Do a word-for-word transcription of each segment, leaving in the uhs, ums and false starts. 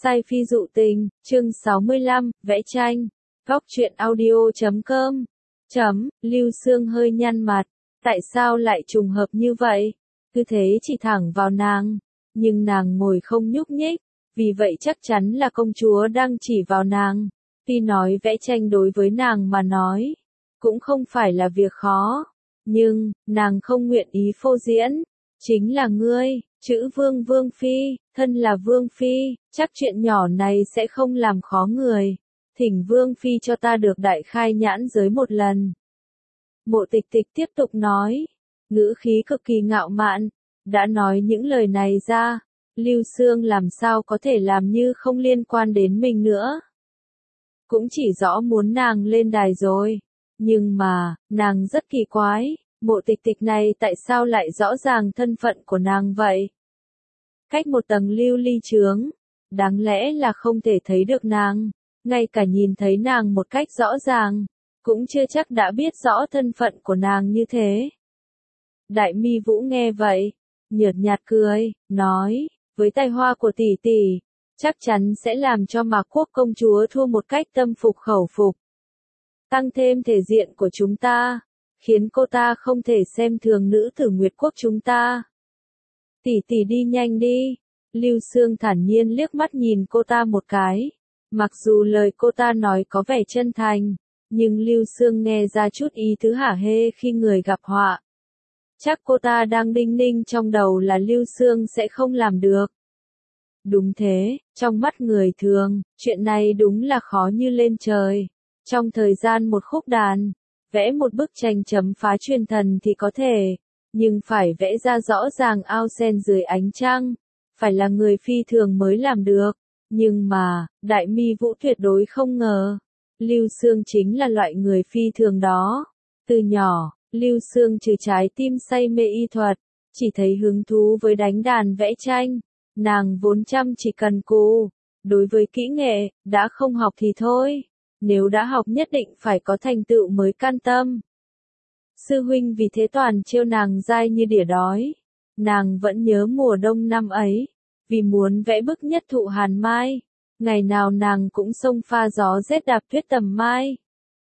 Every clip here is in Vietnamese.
Sai Phi Dụ Tình, chương sáu mươi lăm, vẽ tranh. Góc truyện audio chấm com. Chấm, Lưu Sương hơi nhăn mặt. Tại sao lại trùng hợp như vậy? Cứ thế chỉ thẳng vào nàng. Nhưng nàng ngồi không nhúc nhích. Vì vậy chắc chắn là công chúa đang chỉ vào nàng. Tuy nói vẽ tranh đối với nàng mà nói. Cũng không phải là việc khó. Nhưng, nàng không nguyện ý phô diễn. Chính là ngươi, chữ vương vương phi, thân là vương phi, chắc chuyện nhỏ này sẽ không làm khó người. Thỉnh vương phi cho ta được đại khai nhãn giới một lần. Mộ Tịch Tịch tiếp tục nói, ngữ khí cực kỳ ngạo mạn, đã nói những lời này ra, Lưu Sương làm sao có thể làm như không liên quan đến mình nữa. Cũng chỉ rõ muốn nàng lên đài rồi, nhưng mà, nàng rất kỳ quái. Mộ Tịch Tịch này tại sao lại rõ ràng thân phận của nàng vậy? Cách một tầng lưu ly chướng, đáng lẽ là không thể thấy được nàng, ngay cả nhìn thấy nàng một cách rõ ràng, cũng chưa chắc đã biết rõ thân phận của nàng như thế. Đại Mi Vũ nghe vậy, nhợt nhạt cười, nói, với tài hoa của tỷ tỷ, chắc chắn sẽ làm cho Mạc Quốc công chúa thua một cách tâm phục khẩu phục. Tăng thêm thể diện của chúng ta, khiến cô ta không thể xem thường nữ tử Nguyệt Quốc chúng ta. Tỷ tỷ đi nhanh đi. Lưu Sương thản nhiên liếc mắt nhìn cô ta một cái. Mặc dù lời cô ta nói có vẻ chân thành, nhưng Lưu Sương nghe ra chút ý tứ hả hê khi người gặp họa. Chắc cô ta đang đinh ninh trong đầu là Lưu Sương sẽ không làm được. Đúng thế, trong mắt người thường, chuyện này đúng là khó như lên trời. Trong thời gian một khúc đàn, vẽ một bức tranh chấm phá truyền thần thì có thể, nhưng phải vẽ ra rõ ràng ao sen dưới ánh trăng, phải là người phi thường mới làm được. Nhưng mà, Đại Mi Vũ tuyệt đối không ngờ, Lưu Sương chính là loại người phi thường đó. Từ nhỏ, Lưu Sương trừ trái tim say mê y thuật, chỉ thấy hứng thú với đánh đàn vẽ tranh, nàng vốn chăm chỉ cần cù, đối với kỹ nghệ, đã không học thì thôi. Nếu đã học nhất định phải có thành tựu mới can tâm. Sư huynh vì thế toàn trêu nàng dai như đỉa đói. Nàng vẫn nhớ mùa đông năm ấy, vì muốn vẽ bức nhất thụ hàn mai, ngày nào nàng cũng xông pha gió rét đạp tuyết tầm mai.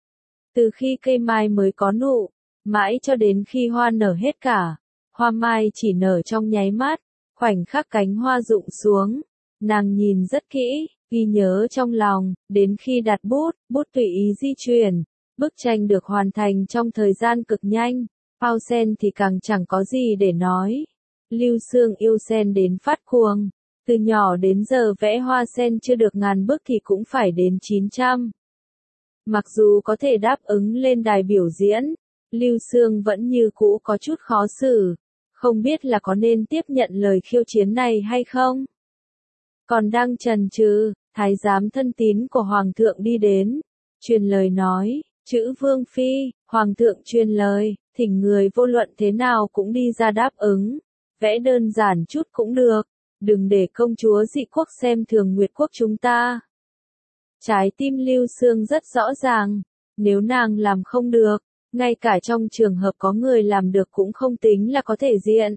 Từ khi cây mai mới có nụ, mãi cho đến khi hoa nở hết cả, hoa mai chỉ nở trong nháy mắt, khoảnh khắc cánh hoa rụng xuống, nàng nhìn rất kỹ. Ghi nhớ trong lòng, đến khi đặt bút, bút tùy ý di chuyển, bức tranh được hoàn thành trong thời gian cực nhanh. Ao sen thì càng chẳng có gì để nói. Lưu Sương yêu sen đến phát cuồng, từ nhỏ đến giờ vẽ hoa sen chưa được ngàn bức thì cũng phải đến chín trăm. Mặc dù có thể đáp ứng lên đài biểu diễn, Lưu Sương vẫn như cũ có chút khó xử, không biết là có nên tiếp nhận lời khiêu chiến này hay không. Còn đang chần chừ, thái giám thân tín của hoàng thượng đi đến, truyền lời nói, chữ vương phi, hoàng thượng truyền lời, thỉnh người vô luận thế nào cũng đi ra đáp ứng, vẽ đơn giản chút cũng được, đừng để công chúa Dị Quốc xem thường Nguyệt Quốc chúng ta. Trái tim Lưu Sương rất rõ ràng, nếu nàng làm không được, ngay cả trong trường hợp có người làm được cũng không tính là có thể diện.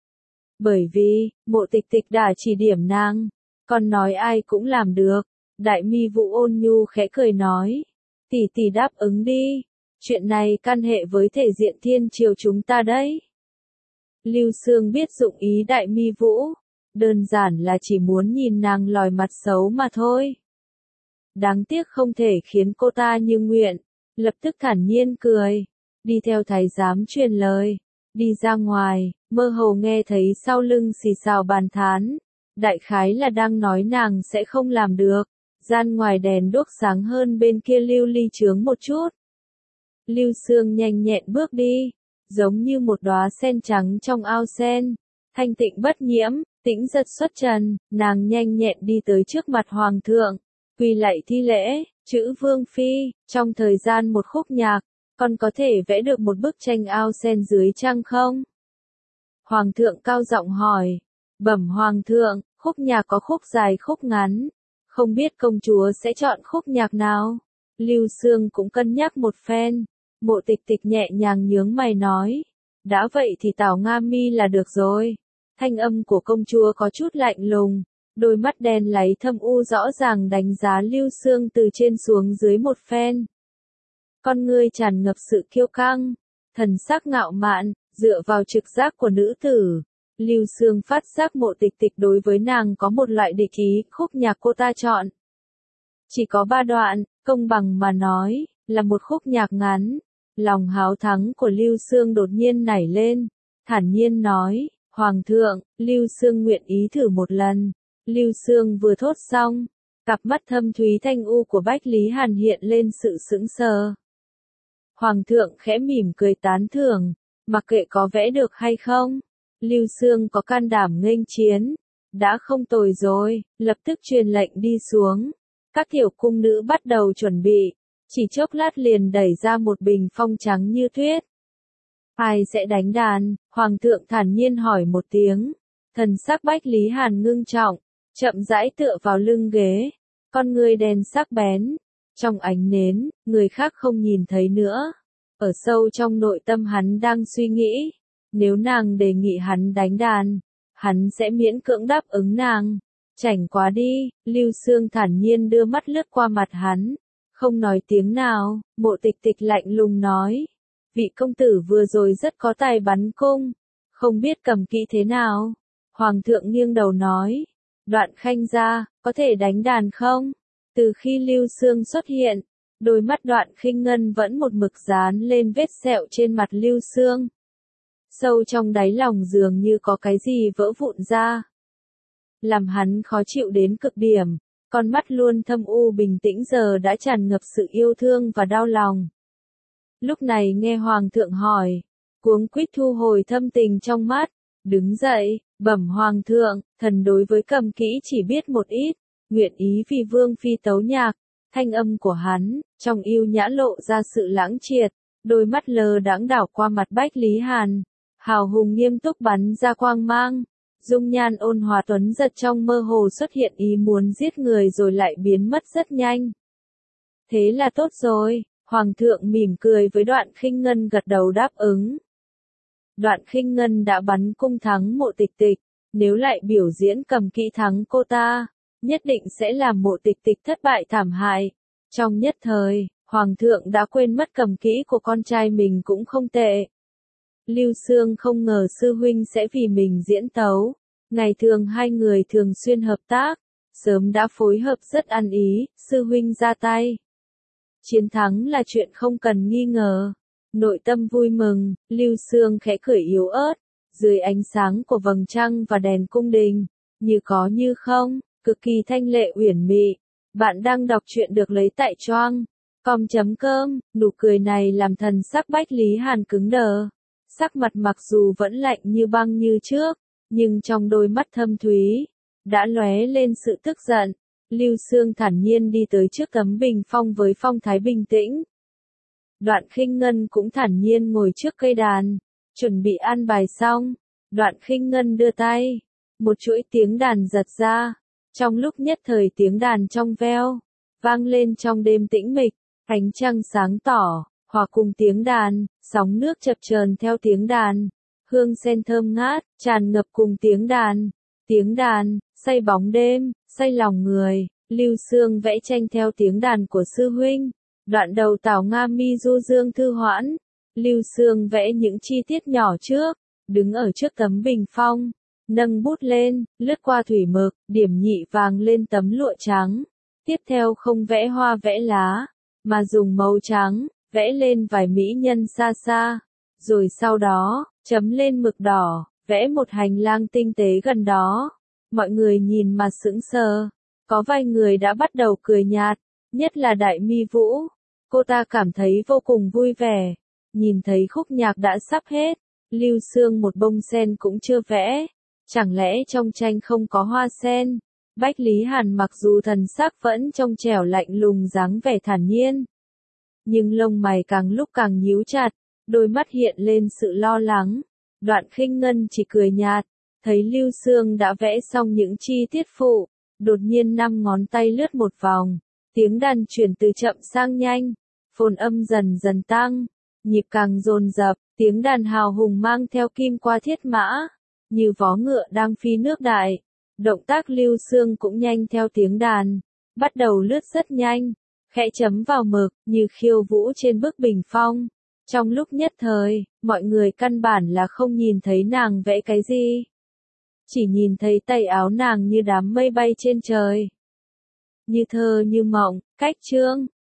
Bởi vì, Mộ Tịch Tịch đã chỉ điểm nàng. Còn nói ai cũng làm được. Đại Mi Vũ ôn nhu khẽ cười nói, tỷ tỷ đáp ứng đi, chuyện này can hệ với thể diện thiên triều chúng ta đấy. Lưu Sương biết dụng ý Đại Mi Vũ, đơn giản là chỉ muốn nhìn nàng lòi mặt xấu mà thôi. Đáng tiếc không thể khiến cô ta như nguyện, lập tức thản nhiên cười, đi theo thái giám truyền lời, đi ra ngoài, mơ hồ nghe thấy sau lưng xì xào bàn thán. Đại khái là đang nói nàng sẽ không làm được. Gian ngoài đèn đuốc sáng hơn bên kia lưu ly chướng một chút. Lưu Sương nhanh nhẹn bước đi, giống như một đóa sen trắng trong ao sen, thanh tịnh bất nhiễm, tĩnh giật xuất trần. Nàng nhanh nhẹn đi tới trước mặt hoàng thượng, quỳ lạy thi lễ, chữ vương phi, trong thời gian một khúc nhạc, con có thể vẽ được một bức tranh ao sen dưới trăng không? Hoàng thượng cao giọng hỏi. Bẩm hoàng thượng, khúc nhạc có khúc dài khúc ngắn, không biết công chúa sẽ chọn khúc nhạc nào? Lưu Sương cũng cân nhắc một phen, Mộ Tịch Tịch nhẹ nhàng nhướng mày nói, đã vậy thì Tảo Nga Mi là được rồi. Thanh âm của công chúa có chút lạnh lùng, Đôi mắt đen láy thâm u rõ ràng đánh giá Lưu Xương từ trên xuống dưới một phen. Con ngươi tràn ngập sự kiêu căng, thần sắc ngạo mạn, dựa vào trực giác của nữ tử. Lưu Xương phát giác Mộ Tịch Tịch đối với nàng có một loại địch ý, khúc nhạc cô ta chọn. Chỉ có ba đoạn, công bằng mà nói, là một khúc nhạc ngắn. Lòng háo thắng của Lưu Xương đột nhiên nảy lên, thản nhiên nói, Hoàng thượng, Lưu Xương nguyện ý thử một lần. Lưu Xương vừa thốt xong, cặp mắt thâm thúy thanh u của Bách Lý Hàn hiện lên sự sững sờ. Hoàng thượng khẽ mỉm cười tán thưởng, mặc kệ có vẽ được hay không, Lưu Xương có can đảm nghênh chiến, đã không tồi rồi, lập tức truyền lệnh đi xuống. Các tiểu cung nữ bắt đầu chuẩn bị, chỉ chốc lát liền đẩy ra một bình phong trắng như tuyết. Ai sẽ đánh đàn? Hoàng thượng thản nhiên hỏi một tiếng. Thần sắc Bách Lý Hàn ngưng trọng, chậm rãi tựa vào lưng ghế, con ngươi đen sắc bén. Trong ánh nến, người khác không nhìn thấy nữa. Ở sâu trong nội tâm hắn đang suy nghĩ, nếu nàng đề nghị hắn đánh đàn, hắn sẽ miễn cưỡng đáp ứng nàng. Chảnh quá đi, Lưu Xương thản nhiên đưa mắt lướt qua mặt hắn, không nói tiếng nào. Mộ Tịch Tịch lạnh lùng nói, vị công tử vừa rồi rất có tài bắn cung, không biết cầm kỹ thế nào. Hoàng thượng nghiêng đầu nói, Đoạn Khanh gia, có thể đánh đàn không? Từ khi Lưu Xương xuất hiện, đôi mắt Đoạn Khinh Ngân vẫn một mực dán lên vết sẹo trên mặt Lưu Xương. Sâu trong đáy lòng dường như có cái gì vỡ vụn ra, làm hắn khó chịu đến cực điểm. Con mắt luôn thâm u bình tĩnh giờ đã tràn ngập sự yêu thương và đau lòng. Lúc này nghe Hoàng thượng hỏi, cuống quýt thu hồi thâm tình trong mắt, đứng dậy, bẩm Hoàng thượng, thần đối với cầm kỹ chỉ biết một ít, nguyện ý vì Vương phi tấu nhạc. Thanh âm của hắn, trong yêu nhã lộ ra sự lãng triệt, đôi mắt lờ đãng đảo qua mặt Bách Lý Hàn, hào hùng nghiêm túc bắn ra quang mang. Dung nhan ôn hòa tuấn giật trong mơ hồ xuất hiện ý muốn giết người rồi lại biến mất rất nhanh. Thế là tốt rồi, Hoàng thượng mỉm cười với Đoạn Khinh Ngân gật đầu đáp ứng. Đoạn Khinh Ngân đã bắn cung thắng Mộ Tịch Tịch, nếu lại biểu diễn cầm kỹ thắng cô ta, nhất định sẽ làm Mộ Tịch Tịch thất bại thảm hại. Trong nhất thời, Hoàng thượng đã quên mất cầm kỹ của con trai mình cũng không tệ. Lưu Xương không ngờ sư huynh sẽ vì mình diễn tấu. Ngày thường hai người thường xuyên hợp tác, sớm đã phối hợp rất ăn ý, sư huynh ra tay. Chiến thắng là chuyện không cần nghi ngờ. Nội tâm vui mừng, Lưu Xương khẽ cười yếu ớt, dưới ánh sáng của vầng trăng và đèn cung đình, như có như không, cực kỳ thanh lệ uyển mị. Bạn đang đọc truyện được lấy tại choang com chấm com, nụ cười này làm thần sắc Bách Lý Hàn cứng đờ. Sắc mặt mặc dù vẫn lạnh như băng như trước, nhưng trong đôi mắt thâm thúy, đã lóe lên sự tức giận. Lưu Xương thản nhiên đi tới trước tấm bình phong với phong thái bình tĩnh. Đoạn Khinh Ngân cũng thản nhiên ngồi trước cây đàn, chuẩn bị an bài xong. Đoạn Khinh Ngân đưa tay, một chuỗi tiếng đàn giật ra. Trong lúc nhất thời tiếng đàn trong veo, vang lên trong đêm tĩnh mịch, ánh trăng sáng tỏ, hòa cùng tiếng đàn, sóng nước chập chờn theo tiếng đàn, hương sen thơm ngát, tràn ngập cùng tiếng đàn. Tiếng đàn, say bóng đêm, say lòng người. Lưu Xương vẽ tranh theo tiếng đàn của sư huynh. Đoạn đầu Tảo Nga mi du dương thư hoãn. Lưu Xương vẽ những chi tiết nhỏ trước, đứng ở trước tấm bình phong, nâng bút lên, lướt qua thủy mực, điểm nhị vàng lên tấm lụa trắng. Tiếp theo không vẽ hoa vẽ lá, mà dùng màu trắng, vẽ lên vài mỹ nhân xa xa. Rồi sau đó, chấm lên mực đỏ, vẽ một hành lang tinh tế gần đó. Mọi người nhìn mà sững sờ. Có vài người đã bắt đầu cười nhạt, nhất là Đại Mi Vũ. Cô ta cảm thấy vô cùng vui vẻ. Nhìn thấy khúc nhạc đã sắp hết, Lưu Xương một bông sen cũng chưa vẽ. Chẳng lẽ trong tranh không có hoa sen? Bách Lý Hàn mặc dù thần sắc vẫn trong trẻo lạnh lùng dáng vẻ thản nhiên, nhưng lông mày càng lúc càng nhíu chặt, đôi mắt hiện lên sự lo lắng. Đoạn Khinh Ngân chỉ cười nhạt, thấy Lưu Xương đã vẽ xong những chi tiết phụ, đột nhiên năm ngón tay lướt một vòng, tiếng đàn chuyển từ chậm sang nhanh, phồn âm dần dần tăng, nhịp càng dồn dập, tiếng đàn hào hùng mang theo kim qua thiết mã, như vó ngựa đang phi nước đại. Động tác Lưu Xương cũng nhanh theo tiếng đàn, bắt đầu lướt rất nhanh, khẽ chấm vào mực, như khiêu vũ trên bức bình phong. Trong lúc nhất thời, mọi người căn bản là không nhìn thấy nàng vẽ cái gì. Chỉ nhìn thấy tay áo nàng như đám mây bay trên trời. Như thơ như mộng, cách chương.